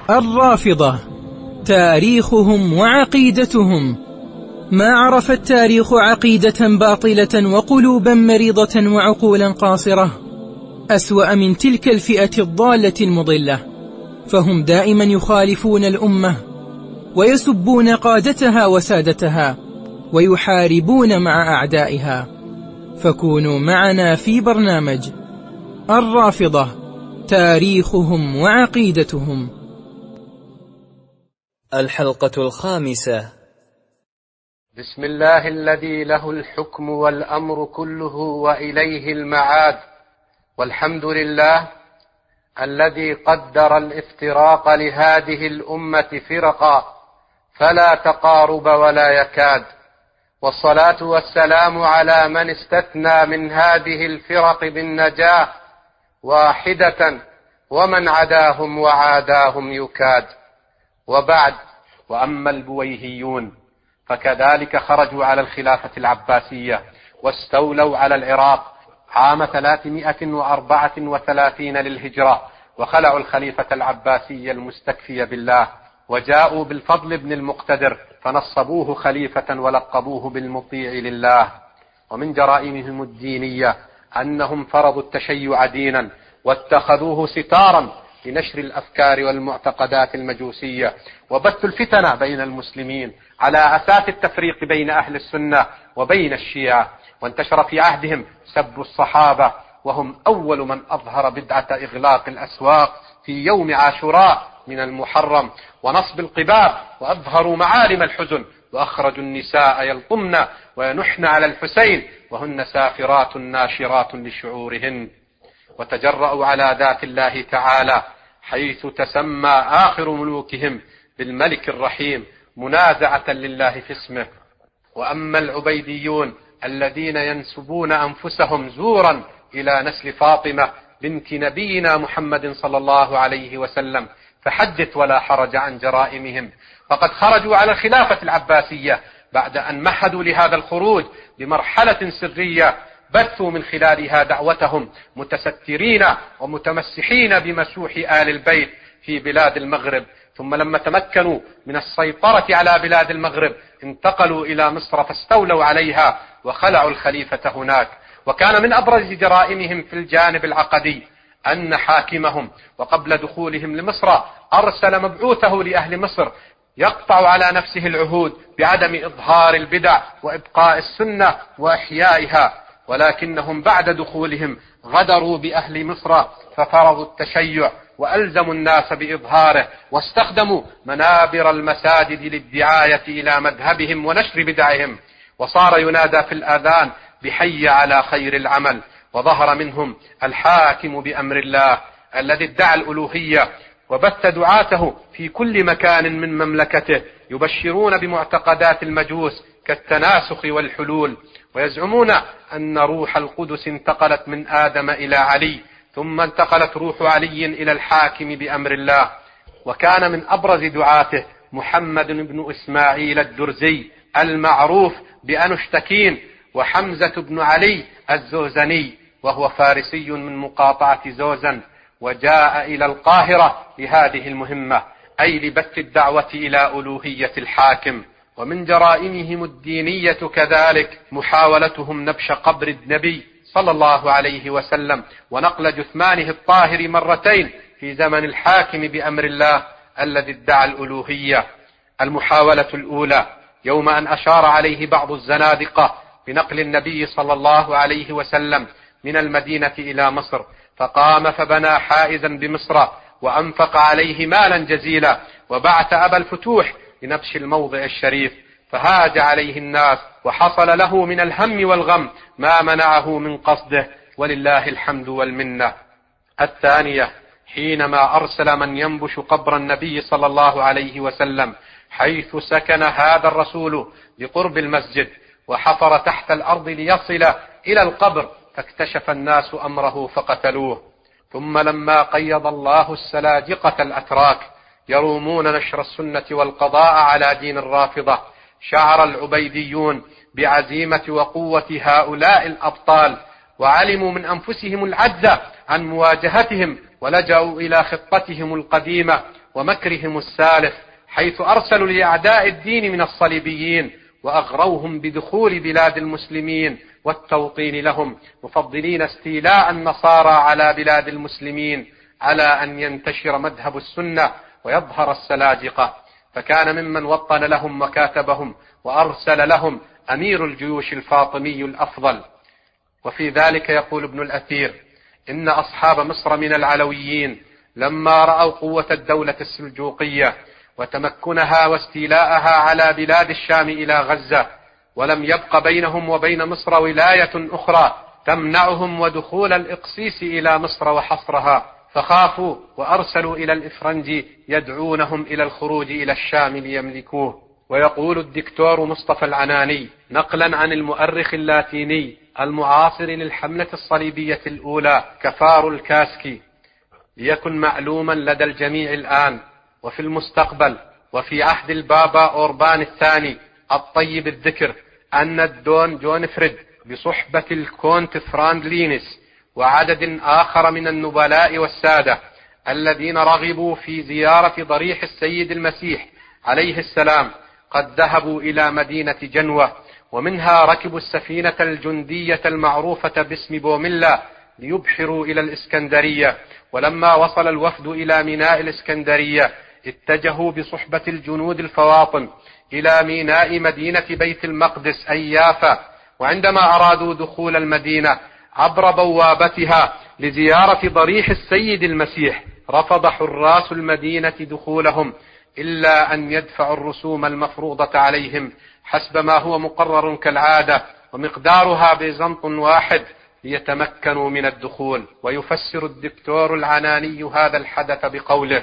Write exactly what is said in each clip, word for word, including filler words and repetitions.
الرافضة تاريخهم وعقيدتهم. ما عرف التاريخ عقيدة باطلة وقلوبا مريضة وعقولا قاصرة أسوأ من تلك الفئة الضالة المضلة، فهم دائما يخالفون الأمة ويسبون قادتها وسادتها ويحاربون مع أعدائها. فكونوا معنا في برنامج الرافضة تاريخهم وعقيدتهم. الحلقة الخامسة. بسم الله الذي له الحكم والأمر كله وإليه المعاد، والحمد لله الذي قدر الافتراق لهذه الأمة فرقا فلا تقارب ولا يكاد، والصلاة والسلام على من استثنى من هذه الفرق بالنجاة واحدة ومن عداهم وعاداهم يكاد. وبعد، وأما البويهيون فكذلك خرجوا على الخلافة العباسية واستولوا على العراق عام ثلاثمائة وأربعة وثلاثين للهجرة، وخلعوا الخليفة العباسي المستكفي بالله، وجاءوا بالفضل بن المقتدر فنصبوه خليفة ولقبوه بالمطيع لله. ومن جرائمهم الدينية أنهم فرضوا التشيع دينا واتخذوه ستارا لنشر الأفكار والمعتقدات المجوسية، وبثوا الفتن بين المسلمين على أساس التفريق بين أهل السنة وبين الشيعة. وانتشر في عهدهم سب الصحابة، وهم أول من أظهر بدعة إغلاق الأسواق في يوم عاشوراء من المحرم ونصب القباب، وأظهروا معالم الحزن، وأخرجوا النساء يلطمن وينحن على الحسين وهن سافرات ناشرات لشعورهن. وتجرأوا على ذات الله تعالى حيث تسمى آخر ملوكهم بالملك الرحيم منازعة لله في اسمه. وأما العبيديون الذين ينسبون أنفسهم زورا إلى نسل فاطمة بنت نبينا محمد صلى الله عليه وسلم فحدث ولا حرج عن جرائمهم، فقد خرجوا على الخلافة العباسية بعد أن مهدوا لهذا الخروج بمرحلة سرية بثوا من خلالها دعوتهم متسترين ومتمسحين بمسوح آل البيت في بلاد المغرب. ثم لما تمكنوا من السيطرة على بلاد المغرب انتقلوا إلى مصر فاستولوا عليها وخلعوا الخليفة هناك. وكان من أبرز جرائمهم في الجانب العقدي أن حاكمهم وقبل دخولهم لمصر أرسل مبعوثه لأهل مصر يقطع على نفسه العهود بعدم إظهار البدع وإبقاء السنة وإحيائها، ولكنهم بعد دخولهم غدروا بأهل مصر ففرضوا التشيع وألزموا الناس بإظهاره، واستخدموا منابر المساجد للدعاية إلى مذهبهم ونشر بدعهم، وصار ينادى في الآذان بحي على خير العمل. وظهر منهم الحاكم بأمر الله الذي ادعى الألوهية، وبث دعاته في كل مكان من مملكته يبشرون بمعتقدات المجوس كالتناسخ والحلول، ويزعمون أن روح القدس انتقلت من آدم إلى علي، ثم انتقلت روح علي إلى الحاكم بأمر الله. وكان من أبرز دعاته محمد بن إسماعيل الدرزي المعروف بأنشتكين، وحمزة بن علي الزوزني، وهو فارسي من مقاطعة زوزن، وجاء إلى القاهرة لهذه المهمة، أي لبث الدعوة إلى ألوهية الحاكم. ومن جرائمهم الدينية كذلك محاولتهم نبش قبر النبي صلى الله عليه وسلم ونقل جثمانه الطاهر مرتين في زمن الحاكم بأمر الله الذي ادعى الألوهية. المحاولة الأولى يوم أن أشار عليه بعض الزنادقة بنقل النبي صلى الله عليه وسلم من المدينة إلى مصر، فقام فبنى حائزا بمصر وأنفق عليه مالا جزيلا، وبعث أبا الفتوح لنبش الموضع الشريف، فهاج عليه الناس وحصل له من الهم والغم ما منعه من قصده، ولله الحمد والمنة. الثانية حينما أرسل من ينبش قبر النبي صلى الله عليه وسلم حيث سكن هذا الرسول بقرب المسجد، وحفر تحت الأرض ليصل إلى القبر، فاكتشف الناس أمره فقتلوه. ثم لما قيض الله السلاجقة الأتراك يرومون نشر السنة والقضاء على دين الرافضة، شعر العبيديون بعزيمة وقوة هؤلاء الأبطال، وعلموا من أنفسهم العجز عن مواجهتهم، ولجأوا إلى خطتهم القديمة ومكرهم السالف، حيث أرسلوا لأعداء الدين من الصليبيين وأغروهم بدخول بلاد المسلمين والتوطين لهم، مفضلين استيلاء النصارى على بلاد المسلمين على أن ينتشر مذهب السنة ويظهر السلاجقة. فكان ممن وطن لهم وكاتبهم وأرسل لهم أمير الجيوش الفاطمي الأفضل. وفي ذلك يقول ابن الأثير: إن أصحاب مصر من العلويين لما رأوا قوة الدولة السلجوقية وتمكنها واستيلاءها على بلاد الشام إلى غزة، ولم يبق بينهم وبين مصر ولاية أخرى تمنعهم ودخول الإقسيس إلى مصر وحصرها، فخافوا وأرسلوا إلى الإفرنج يدعونهم إلى الخروج إلى الشام ليملكوه. ويقول الدكتور مصطفى العناني نقلا عن المؤرخ اللاتيني المعاصر للحملة الصليبية الأولى كفار الكاسكي: ليكن معلوما لدى الجميع الآن وفي المستقبل وفي عهد البابا أوربان الثاني الطيب الذكر أن الدون جونفريد بصحبة الكونت فراندلينس وعدد آخر من النبلاء والسادة الذين رغبوا في زيارة ضريح السيد المسيح عليه السلام قد ذهبوا إلى مدينة جنوة، ومنها ركبوا السفينة الجندية المعروفة باسم بوميلا ليبحروا إلى الإسكندرية. ولما وصل الوفد إلى ميناء الإسكندرية اتجهوا بصحبة الجنود الفواطن إلى ميناء مدينة بيت المقدس أي يافا، وعندما أرادوا دخول المدينة عبر بوابتها لزيارة ضريح السيد المسيح رفض حراس المدينة دخولهم إلا أن يدفعوا الرسوم المفروضة عليهم حسب ما هو مقرر كالعادة، ومقدارها بيزنط واحد ليتمكنوا من الدخول. ويفسر الدكتور العناني هذا الحدث بقوله: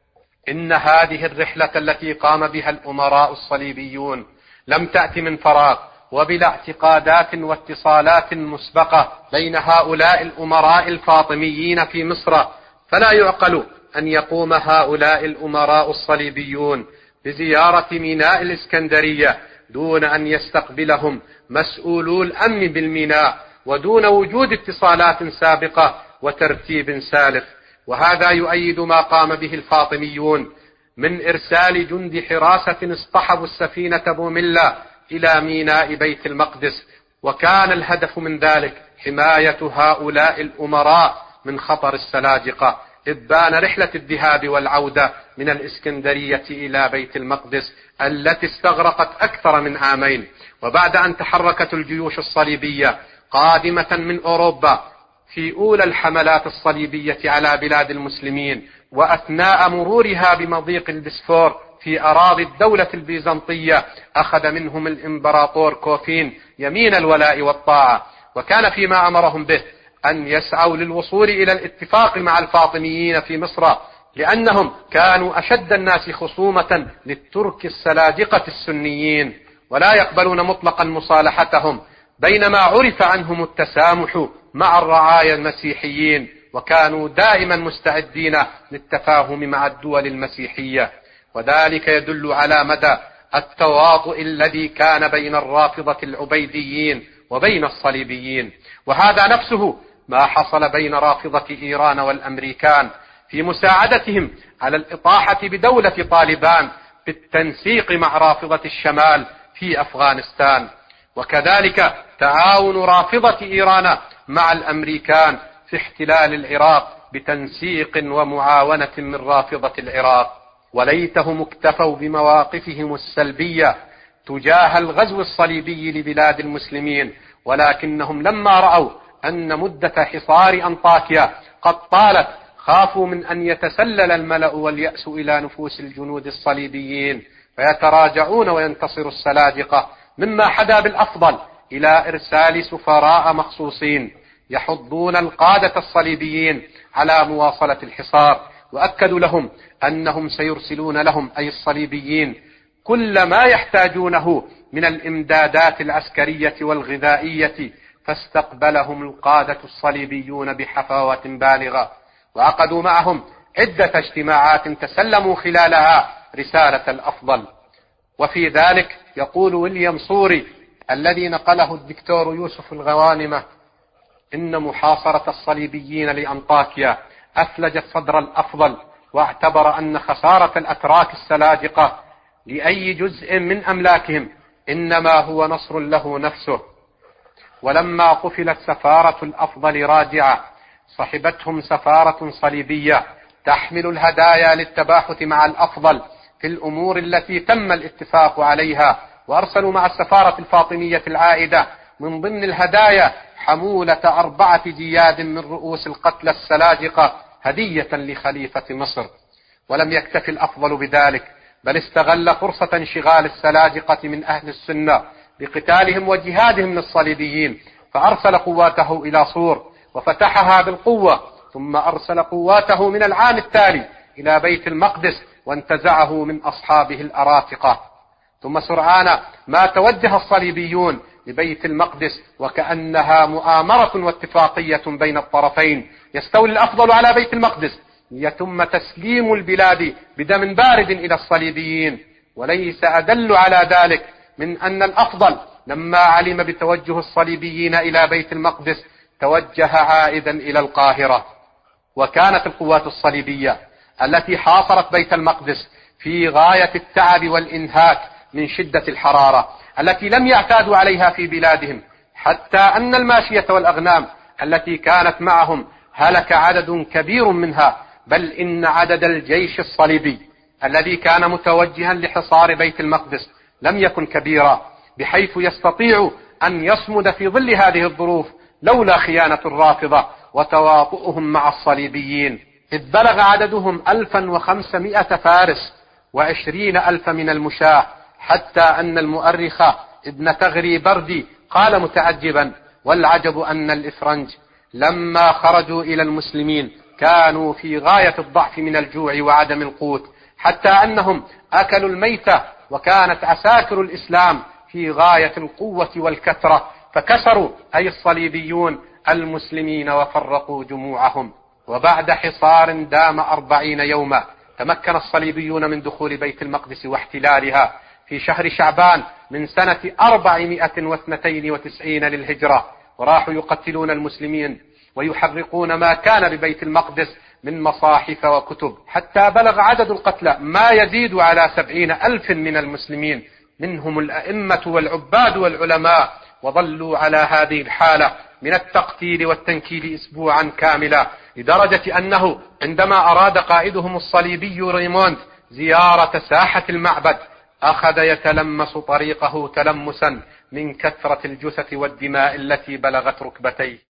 إن هذه الرحلة التي قام بها الأمراء الصليبيون لم تأت من فراغ، وبلا اعتقادات واتصالات مسبقة بين هؤلاء الأمراء الفاطميين في مصر، فلا يعقل أن يقوم هؤلاء الأمراء الصليبيون بزيارة ميناء الإسكندرية دون أن يستقبلهم مسؤولو الأمن بالميناء ودون وجود اتصالات سابقة وترتيب سالف. وهذا يؤيد ما قام به الفاطميون من إرسال جند حراسة اصطحبوا السفينة بوميلا إلى ميناء بيت المقدس، وكان الهدف من ذلك حماية هؤلاء الأمراء من خطر السلاجقة، إذ بان رحلة الذهاب والعودة من الإسكندرية إلى بيت المقدس التي استغرقت أكثر من عامين. وبعد أن تحركت الجيوش الصليبية قادمة من أوروبا في أولى الحملات الصليبية على بلاد المسلمين، وأثناء مرورها بمضيق البسفور في أراضي الدولة البيزنطية، أخذ منهم الإمبراطور كوفين يمين الولاء والطاعة، وكان فيما أمرهم به أن يسعوا للوصول إلى الاتفاق مع الفاطميين في مصر، لأنهم كانوا أشد الناس خصومة للترك السلاجقة السنيين ولا يقبلون مطلقا مصالحتهم، بينما عرف عنهم التسامح مع الرعايا المسيحيين، وكانوا دائما مستعدين للتفاهم مع الدول المسيحية. وذلك يدل على مدى التواطؤ الذي كان بين الرافضة العبيديين وبين الصليبيين. وهذا نفسه ما حصل بين رافضة إيران والأمريكان في مساعدتهم على الإطاحة بدولة طالبان بالتنسيق مع رافضة الشمال في أفغانستان، وكذلك تعاون رافضة إيران مع الأمريكان في احتلال العراق بتنسيق ومعاونة من رافضة العراق. وليتهم اكتفوا بمواقفهم السلبية تجاه الغزو الصليبي لبلاد المسلمين، ولكنهم لما رأوا أن مدة حصار أنطاكيا قد طالت خافوا من أن يتسلل الملأ واليأس إلى نفوس الجنود الصليبيين فيتراجعون وينتصر السلاجقة، مما حدا بالأفضل إلى إرسال سفراء مخصوصين يحضون القادة الصليبيين على مواصلة الحصار، وأكدوا لهم أنهم سيرسلون لهم أي الصليبيين كل ما يحتاجونه من الإمدادات العسكرية والغذائية. فاستقبلهم القادة الصليبيون بحفاوة بالغة، وعقدوا معهم عدة اجتماعات تسلموا خلالها رسالة الأفضل. وفي ذلك يقول ويليام صوري الذي نقله الدكتور يوسف الغوانمة إن محاصرة الصليبيين لأنطاكيا أثلجت صدر الأفضل واعتبر أن خسارة الأتراك السلاجقة لأي جزء من أملاكهم إنما هو نصر له نفسه. ولما قفلت سفارة الأفضل راجعة صحبتهم سفارة صليبية تحمل الهدايا للتباحث مع الأفضل في الأمور التي تم الاتفاق عليها، وأرسلوا مع السفارة الفاطمية العائدة من ضمن الهدايا حمولة أربعة جياد من رؤوس القتلى السلاجقة هدية لخليفة مصر. ولم يكتف الأفضل بذلك، بل استغل فرصة انشغال السلاجقة من أهل السنة بقتالهم وجهادهم للصليبيين، فأرسل قواته إلى صور وفتحها بالقوة، ثم أرسل قواته من العام التالي إلى بيت المقدس وانتزعه من أصحابه الأرافقة. ثم سرعان ما توجه الصليبيون لبيت المقدس وكأنها مؤامرة واتفاقية بين الطرفين. يستولي الأفضل على بيت المقدس ليتم تسليم البلاد بدم بارد إلى الصليبيين. وليس أدل على ذلك من أن الأفضل لما علم بتوجه الصليبيين إلى بيت المقدس توجه عائدا إلى القاهرة. وكانت القوات الصليبية التي حاصرت بيت المقدس في غاية التعب والإنهاك من شدة الحرارة التي لم يعتادوا عليها في بلادهم، حتى أن الماشية والأغنام التي كانت معهم هلك عدد كبير منها، بل إن عدد الجيش الصليبي الذي كان متوجها لحصار بيت المقدس لم يكن كبيرا بحيث يستطيع أن يصمد في ظل هذه الظروف لولا خيانة الرافضة وتواطؤهم مع الصليبيين، إذ بلغ عددهم ألفا وخمسمائة فارس وعشرين ألف من المشاة، حتى أن المؤرخ ابن تغري بردي قال متعجبا: والعجب أن الإفرنج لما خرجوا إلى المسلمين كانوا في غاية الضعف من الجوع وعدم القوت، حتى أنهم أكلوا الميتة، وكانت عساكر الإسلام في غاية القوة والكثرة، فكسروا أي الصليبيون المسلمين وفرقوا جموعهم. وبعد حصار دام أربعين يوما تمكن الصليبيون من دخول بيت المقدس واحتلالها في شهر شعبان من سنة أربعمائة واثنتين وتسعين للهجرة، وراحوا يقتلون المسلمين ويحرقون ما كان ببيت المقدس من مصاحف وكتب، حتى بلغ عدد القتلى ما يزيد على سبعين ألف من المسلمين، منهم الأئمة والعباد والعلماء، وظلوا على هذه الحالة من التقتيل والتنكيل أسبوعا كاملا، لدرجة أنه عندما أراد قائدهم الصليبي ريموند زيارة ساحة المعبد أخذ يتلمس طريقه تلمسا من كثرة الجثث والدماء التي بلغت ركبتيه.